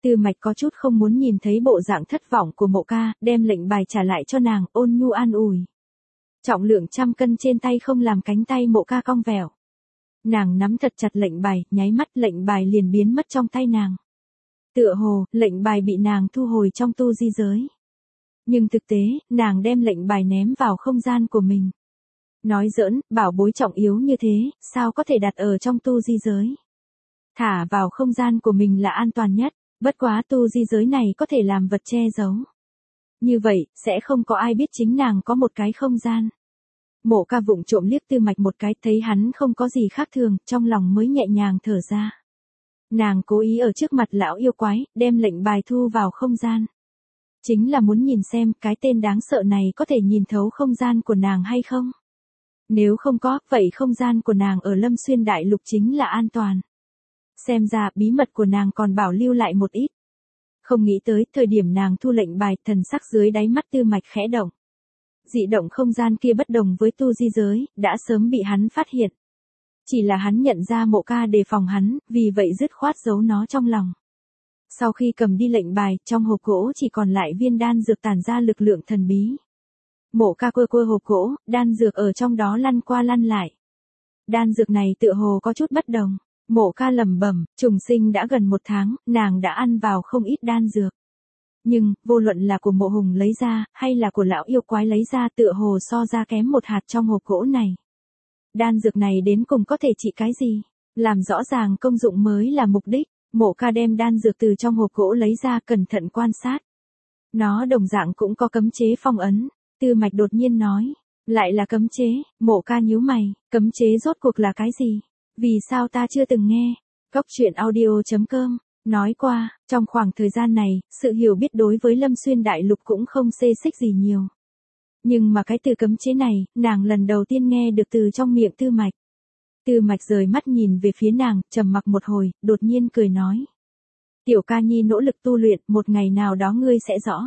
Tư Mạch có chút không muốn nhìn thấy bộ dạng thất vọng của Mộ Ca, đem lệnh bài trả lại cho nàng, ôn nhu an ủi. Trọng lượng 100 cân trên tay không làm cánh tay Mộ Ca cong vẹo. Nàng nắm thật chặt lệnh bài, nháy mắt lệnh bài liền biến mất trong tay nàng. Tựa hồ, lệnh bài bị nàng thu hồi trong tu di giới. Nhưng thực tế, nàng đem lệnh bài ném vào không gian của mình. Nói giỡn, bảo bối trọng yếu như thế, sao có thể đặt ở trong tu di giới. Thả vào không gian của mình là an toàn nhất, bất quá tu di giới này có thể làm vật che giấu. Như vậy, sẽ không có ai biết chính nàng có một cái không gian. Mộ Ca vụng trộm liếc Tư Mạch một cái, thấy hắn không có gì khác thường, trong lòng mới nhẹ nhàng thở ra. Nàng cố ý ở trước mặt lão yêu quái, đem lệnh bài thu vào không gian. Chính là muốn nhìn xem cái tên đáng sợ này có thể nhìn thấu không gian của nàng hay không. Nếu không có, vậy không gian của nàng ở Lâm Xuyên Đại Lục chính là an toàn. Xem ra bí mật của nàng còn bảo lưu lại một ít. Không nghĩ tới thời điểm nàng thu lệnh bài, thần sắc dưới đáy mắt Tư Mạch khẽ động. Dị động không gian kia bất đồng với tu di giới, đã sớm bị hắn phát hiện. Chỉ là hắn nhận ra Mộ Ca đề phòng hắn, vì vậy dứt khoát giấu nó trong lòng. Sau khi cầm đi lệnh bài, trong hộp gỗ chỉ còn lại viên đan dược tản ra lực lượng thần bí. Mộ Ca quơ hộp gỗ, đan dược ở trong đó lăn qua lăn lại. Đan dược này tựa hồ có chút bất đồng. Mộ Ca lẩm bẩm, trùng sinh đã gần 1 tháng, nàng đã ăn vào không ít đan dược. Nhưng, vô luận là của Mộ Hùng lấy ra, hay là của lão yêu quái lấy ra tựa hồ so ra kém một hạt trong hộp gỗ này. Đan dược này đến cùng có thể trị cái gì? Làm rõ ràng công dụng mới là mục đích. Mộ Ca đem đan dược từ trong hộp gỗ lấy ra cẩn thận quan sát. Nó đồng dạng cũng có cấm chế phong ấn. Tư Mạch đột nhiên nói. Lại là cấm chế. Mộ Ca nhíu mày. Cấm chế rốt cuộc là cái gì? Vì sao ta chưa từng nghe? Cốc truyện audio.com nói qua, trong khoảng thời gian này, sự hiểu biết đối với Lâm Xuyên Đại Lục cũng không xê xích gì nhiều. Nhưng mà cái từ cấm chế này, nàng lần đầu tiên nghe được từ trong miệng Tư Mạch. Tư Mạch rời mắt nhìn về phía nàng, trầm mặc một hồi, đột nhiên cười nói. Tiểu ca nhi nỗ lực tu luyện, một ngày nào đó ngươi sẽ rõ.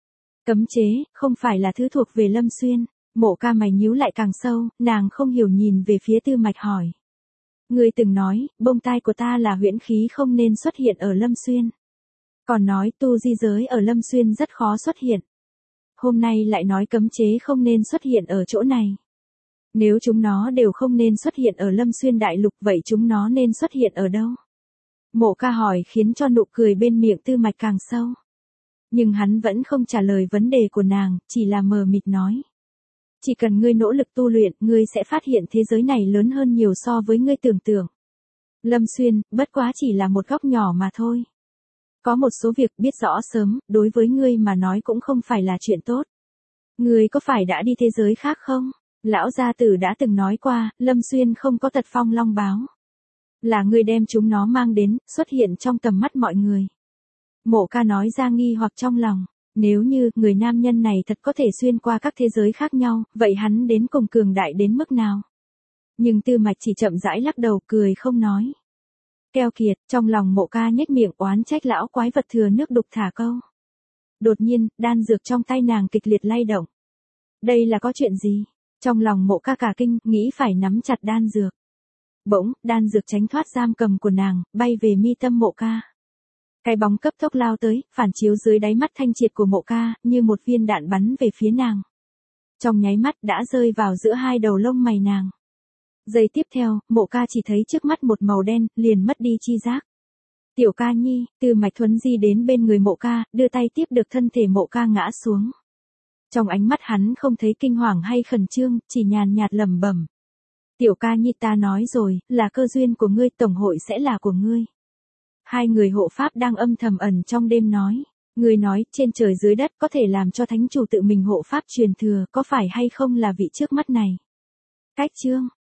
Cấm chế, không phải là thứ thuộc về Lâm Xuyên. Mộ Ca mày nhíu lại càng sâu, nàng không hiểu nhìn về phía Tư Mạch hỏi. Ngươi từng nói, bông tai của ta là huyễn khí không nên xuất hiện ở Lâm Xuyên. Còn nói tu di giới ở Lâm Xuyên rất khó xuất hiện. Hôm nay lại nói cấm chế không nên xuất hiện ở chỗ này. Nếu chúng nó đều không nên xuất hiện ở Lâm Xuyên Đại Lục, vậy chúng nó nên xuất hiện ở đâu? Mộ Ca hỏi khiến cho nụ cười bên miệng Tư Mạch càng sâu. Nhưng hắn vẫn không trả lời vấn đề của nàng, chỉ là mờ mịt nói. Chỉ cần ngươi nỗ lực tu luyện, ngươi sẽ phát hiện thế giới này lớn hơn nhiều so với ngươi tưởng tượng. Lâm Xuyên, bất quá chỉ là một góc nhỏ mà thôi. Có một số việc biết rõ sớm, đối với ngươi mà nói cũng không phải là chuyện tốt. Ngươi có phải đã đi thế giới khác không? Lão gia tử đã từng nói qua, Lâm Xuyên không có tật phong long báo. Là ngươi đem chúng nó mang đến, xuất hiện trong tầm mắt mọi người. Mộ Ca nói ra nghi hoặc trong lòng. Nếu như, người nam nhân này thật có thể xuyên qua các thế giới khác nhau, vậy hắn đến cùng cường đại đến mức nào? Nhưng Tư Mạch chỉ chậm rãi lắc đầu, cười không nói. Keo kiệt, trong lòng Mộ Ca nhếch miệng oán trách lão quái vật thừa nước đục thả câu. Đột nhiên, đan dược trong tay nàng kịch liệt lay động. Đây là có chuyện gì? Trong lòng Mộ Ca cả kinh, nghĩ phải nắm chặt đan dược. Bỗng, đan dược tránh thoát giam cầm của nàng, bay về mi tâm Mộ Ca. Cái bóng cấp tốc lao tới, phản chiếu dưới đáy mắt thanh triệt của Mộ Ca, như một viên đạn bắn về phía nàng. Trong nháy mắt đã rơi vào giữa hai đầu lông mày nàng. Giây tiếp theo, Mộ Ca chỉ thấy trước mắt một màu đen, liền mất đi chi giác. Tiểu ca nhi, Tư Mạch thuấn di đến bên người Mộ Ca, đưa tay tiếp được thân thể Mộ Ca ngã xuống. Trong ánh mắt hắn không thấy kinh hoàng hay khẩn trương, chỉ nhàn nhạt lẩm bẩm. Tiểu ca nhi, ta nói rồi, là cơ duyên của ngươi, tổng hội sẽ là của ngươi. Hai người hộ pháp đang âm thầm ẩn trong đêm nói. Ngươi nói, trên trời dưới đất có thể làm cho thánh chủ tự mình hộ pháp truyền thừa, có phải hay không là vị trước mắt này? Cách chương.